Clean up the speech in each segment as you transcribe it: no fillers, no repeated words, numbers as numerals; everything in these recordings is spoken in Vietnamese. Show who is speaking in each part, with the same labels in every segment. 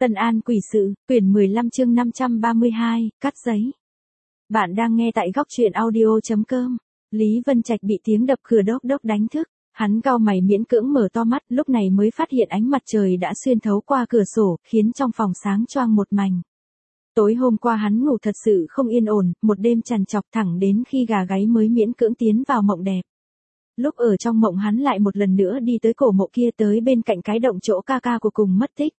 Speaker 1: Tân An quỷ sự, quyển 15 chương 532, cắt giấy. Bạn đang nghe tại góc truyện audio.com. Lý Vân Trạch bị tiếng đập cửa đốc đốc đánh thức. Hắn cau mày miễn cưỡng mở to mắt, lúc này mới phát hiện ánh mặt trời đã xuyên thấu qua cửa sổ, khiến trong phòng sáng choang một mảnh. Tối hôm qua hắn ngủ thật sự không yên ổn, một đêm trằn trọc thẳng đến khi gà gáy mới miễn cưỡng tiến vào mộng đẹp. Lúc ở trong mộng hắn lại một lần nữa đi tới cổ mộ kia, tới bên cạnh cái động chỗ ca ca của cùng mất tích.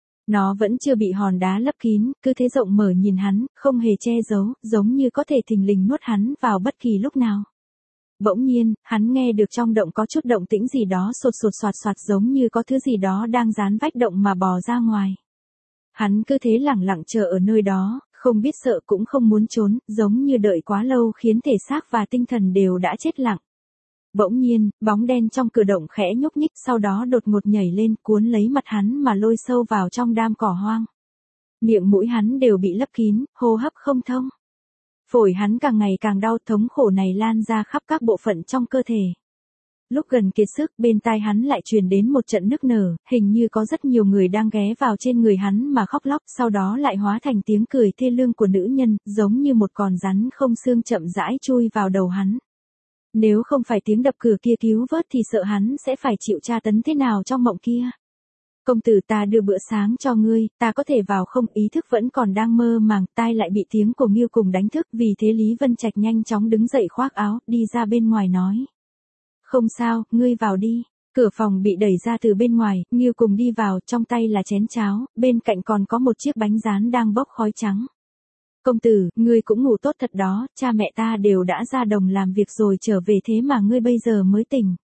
Speaker 1: Nó vẫn chưa bị hòn đá lấp kín, cứ thế rộng mở nhìn hắn, không hề che giấu, giống như có thể thình lình nuốt hắn vào bất kỳ lúc nào. Bỗng nhiên, hắn nghe được trong động có chút động tĩnh gì đó sột sột soạt soạt, giống như có thứ gì đó đang dán vách động mà bò ra ngoài. Hắn cứ thế lẳng lặng chờ ở nơi đó, không biết sợ cũng không muốn trốn, giống như đợi quá lâu khiến thể xác và tinh thần đều đã chết lặng. Bỗng nhiên, bóng đen trong cửa động khẽ nhúc nhích, sau đó đột ngột nhảy lên, cuốn lấy mặt hắn mà lôi sâu vào trong đám cỏ hoang. Miệng mũi hắn đều bị lấp kín, hô hấp không thông. Phổi hắn càng ngày càng đau, thống khổ này lan ra khắp các bộ phận trong cơ thể. Lúc gần kiệt sức, bên tai hắn lại truyền đến một trận nức nở, hình như có rất nhiều người đang ghé vào trên người hắn mà khóc lóc, sau đó lại hóa thành tiếng cười thê lương của nữ nhân, giống như một con rắn không xương chậm rãi chui vào đầu hắn. Nếu không phải tiếng đập cửa kia cứu vớt thì sợ hắn sẽ phải chịu tra tấn thế nào trong mộng kia. Công tử, ta đưa bữa sáng cho ngươi, ta có thể vào không? Ý thức vẫn còn đang mơ màng, tai lại bị tiếng của Ngưu Cùng đánh thức, vì thế Lý Vân Trạch nhanh chóng đứng dậy khoác áo, đi ra bên ngoài nói. Không sao, ngươi vào đi. Cửa phòng bị đẩy ra từ bên ngoài, Ngưu Cùng đi vào, trong tay là chén cháo, bên cạnh còn có một chiếc bánh rán đang bốc khói trắng. Công tử, ngươi cũng ngủ tốt thật đó, cha mẹ ta đều đã ra đồng làm việc rồi trở về, thế mà ngươi bây giờ mới tỉnh.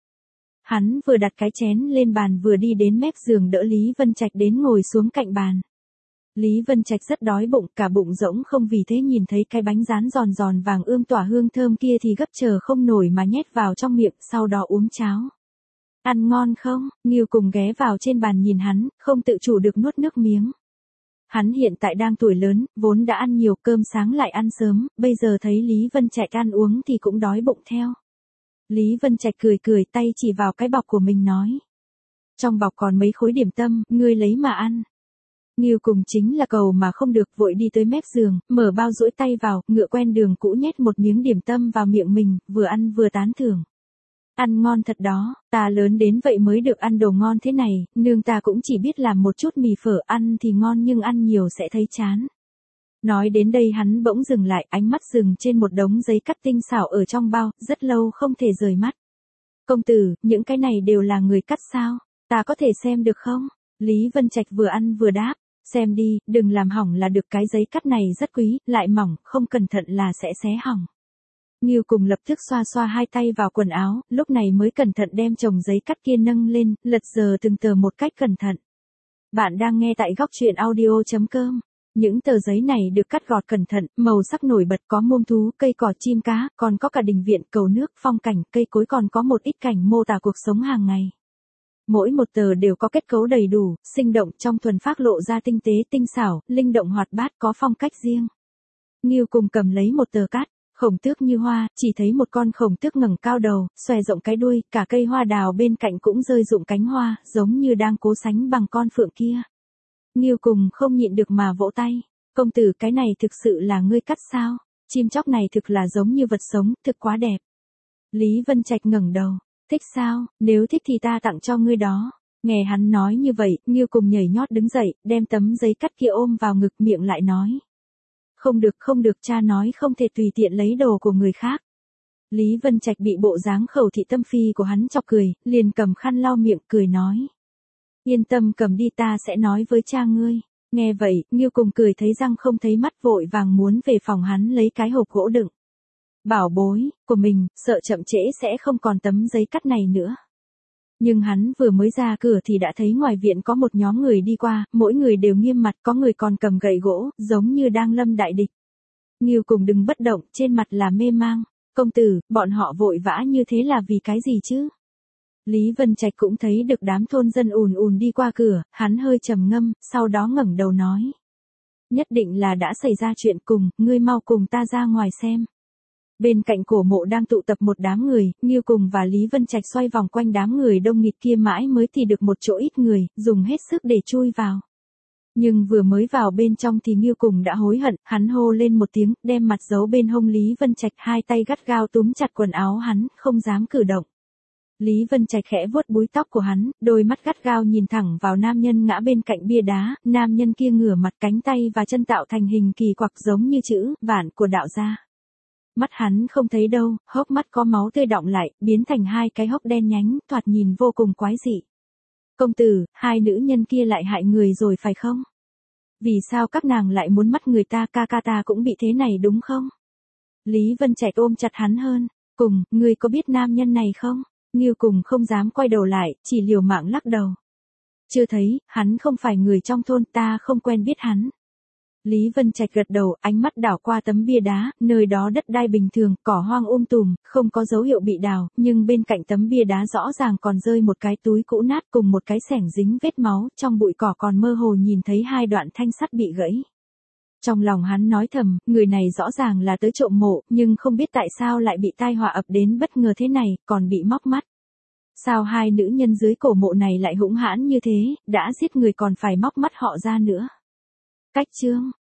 Speaker 1: Hắn vừa đặt cái chén lên bàn vừa đi đến mép giường đỡ Lý Vân Trạch đến ngồi xuống cạnh bàn. Lý Vân Trạch rất đói bụng, cả bụng rỗng không, vì thế nhìn thấy cái bánh rán giòn giòn vàng ươm tỏa hương thơm kia thì gấp chờ không nổi mà nhét vào trong miệng, sau đó uống cháo. Ăn ngon không? Ngưu Cùng ghé vào trên bàn nhìn hắn, không tự chủ được nuốt nước miếng. Hắn hiện tại đang tuổi lớn, vốn đã ăn nhiều, cơm sáng lại ăn sớm, bây giờ thấy Lý Vân Trạch ăn uống thì cũng đói bụng theo. Lý Vân Trạch cười cười, tay chỉ vào cái bọc của mình nói. Trong bọc còn mấy khối điểm tâm, ngươi lấy mà ăn. Ngưu Cùng chính là cầu mà không được, vội đi tới mép giường, mở bao duỗi tay vào, ngựa quen đường cũ nhét một miếng điểm tâm vào miệng mình, vừa ăn vừa tán thưởng. Ăn ngon thật đó, ta lớn đến vậy mới được ăn đồ ngon thế này, nương ta cũng chỉ biết làm một chút mì phở, ăn thì ngon nhưng ăn nhiều sẽ thấy chán. Nói đến đây hắn bỗng dừng lại, ánh mắt dừng trên một đống giấy cắt tinh xảo ở trong bao, rất lâu không thể rời mắt. Công tử, những cái này đều là người cắt sao? Ta có thể xem được không? Lý Vân Trạch vừa ăn vừa đáp, xem đi, đừng làm hỏng là được, cái giấy cắt này rất quý, lại mỏng, không cẩn thận là sẽ xé hỏng. Ngưu Cùng lập tức xoa xoa hai tay vào quần áo, lúc này mới cẩn thận đem chồng giấy cắt kia nâng lên, lật giờ từng tờ một cách cẩn thận. Bạn đang nghe tại góc truyện audio.com. Những tờ giấy này được cắt gọt cẩn thận, màu sắc nổi bật, có muông thú, cây cỏ, chim cá, còn có cả đình viện, cầu nước, phong cảnh, cây cối, còn có một ít cảnh mô tả cuộc sống hàng ngày. Mỗi một tờ đều có kết cấu đầy đủ, sinh động, trong thuần phác lộ ra tinh tế, tinh xảo, linh động, hoạt bát, có phong cách riêng. Ngưu Cùng cầm lấy một tờ cắt. Khổng tước như hoa, chỉ thấy một con khổng tước ngẩng cao đầu, xòe rộng cái đuôi, cả cây hoa đào bên cạnh cũng rơi rụng cánh hoa, giống như đang cố sánh bằng con phượng kia. Ngưu Cùng không nhịn được mà vỗ tay. Công tử, cái này thực sự là ngươi cắt sao? Chim chóc này thực là giống như vật sống, thực quá đẹp. Lý Vân Trạch ngẩng đầu. Thích sao? Nếu thích thì ta tặng cho ngươi đó. Nghe hắn nói như vậy, Ngưu Cùng nhảy nhót đứng dậy, đem tấm giấy cắt kia ôm vào ngực, miệng lại nói. Không được, cha nói không thể tùy tiện lấy đồ của người khác. Lý Vân Trạch bị bộ dáng khẩu thị tâm phi của hắn chọc cười, liền cầm khăn lau miệng, cười nói. Yên tâm, cầm đi, ta sẽ nói với cha ngươi. Nghe vậy, Ngưu Cùng cười thấy răng không thấy mắt, vội vàng muốn về phòng hắn lấy cái hộp gỗ đựng bảo bối của mình, sợ chậm trễ sẽ không còn tấm giấy cắt này nữa. Nhưng hắn vừa mới ra cửa thì đã thấy ngoài viện có một nhóm người đi qua, mỗi người đều nghiêm mặt, có người còn cầm gậy gỗ, giống như đang lâm đại địch. Ngưu Cùng đứng bất động, trên mặt là mê mang. Công tử, bọn họ vội vã như thế là vì cái gì chứ? Lý Vân Trạch cũng thấy được đám thôn dân ùn ùn đi qua cửa, hắn hơi trầm ngâm, sau đó ngẩng đầu nói. Nhất định là đã xảy ra chuyện, cùng, ngươi mau cùng ta ra ngoài xem. Bên cạnh cổ mộ đang tụ tập một đám người, Ngưu Cùng và Lý Vân Trạch xoay vòng quanh đám người đông nghịt kia mãi mới thì được một chỗ ít người, dùng hết sức để chui vào. Nhưng vừa mới vào bên trong thì Nghiêu Cùng đã hối hận, hắn hô lên một tiếng, đem mặt giấu bên hông Lý Vân Trạch, hai tay gắt gao túm chặt quần áo hắn, không dám cử động. Lý Vân Trạch khẽ vuốt búi tóc của hắn, đôi mắt gắt gao nhìn thẳng vào nam nhân ngã bên cạnh bia đá, nam nhân kia ngửa mặt, cánh tay và chân tạo thành hình kỳ quặc giống như chữ vạn của đạo gia. Mắt hắn không thấy đâu, hốc mắt có máu tươi đọng lại, biến thành hai cái hốc đen nhánh, thoạt nhìn vô cùng quái dị. Công tử, hai nữ nhân kia lại hại người rồi phải không? Vì sao các nàng lại muốn bắt người ta, ca ca ta cũng bị thế này đúng không? Lý Vân Trạch ôm chặt hắn hơn, Cùng, ngươi có biết nam nhân này không? Nghiêu Cùng không dám quay đầu lại, chỉ liều mạng lắc đầu. Chưa thấy, hắn không phải người trong thôn, ta không quen biết hắn. Lý Vân Trạch gật đầu, ánh mắt đảo qua tấm bia đá, nơi đó đất đai bình thường, cỏ hoang tùm, không có dấu hiệu bị đào, nhưng bên cạnh tấm bia đá rõ ràng còn rơi một cái túi cũ nát cùng một cái xẻng dính vết máu, trong bụi cỏ còn mơ hồ nhìn thấy hai đoạn thanh sắt bị gãy. Trong lòng hắn nói thầm, người này rõ ràng là tới trộm mộ, nhưng không biết tại sao lại bị tai họa ập đến bất ngờ thế này, còn bị móc mắt. Sao hai nữ nhân dưới cổ mộ này lại hũng hãn như thế, đã giết người còn phải móc mắt họ ra nữa. Cách chương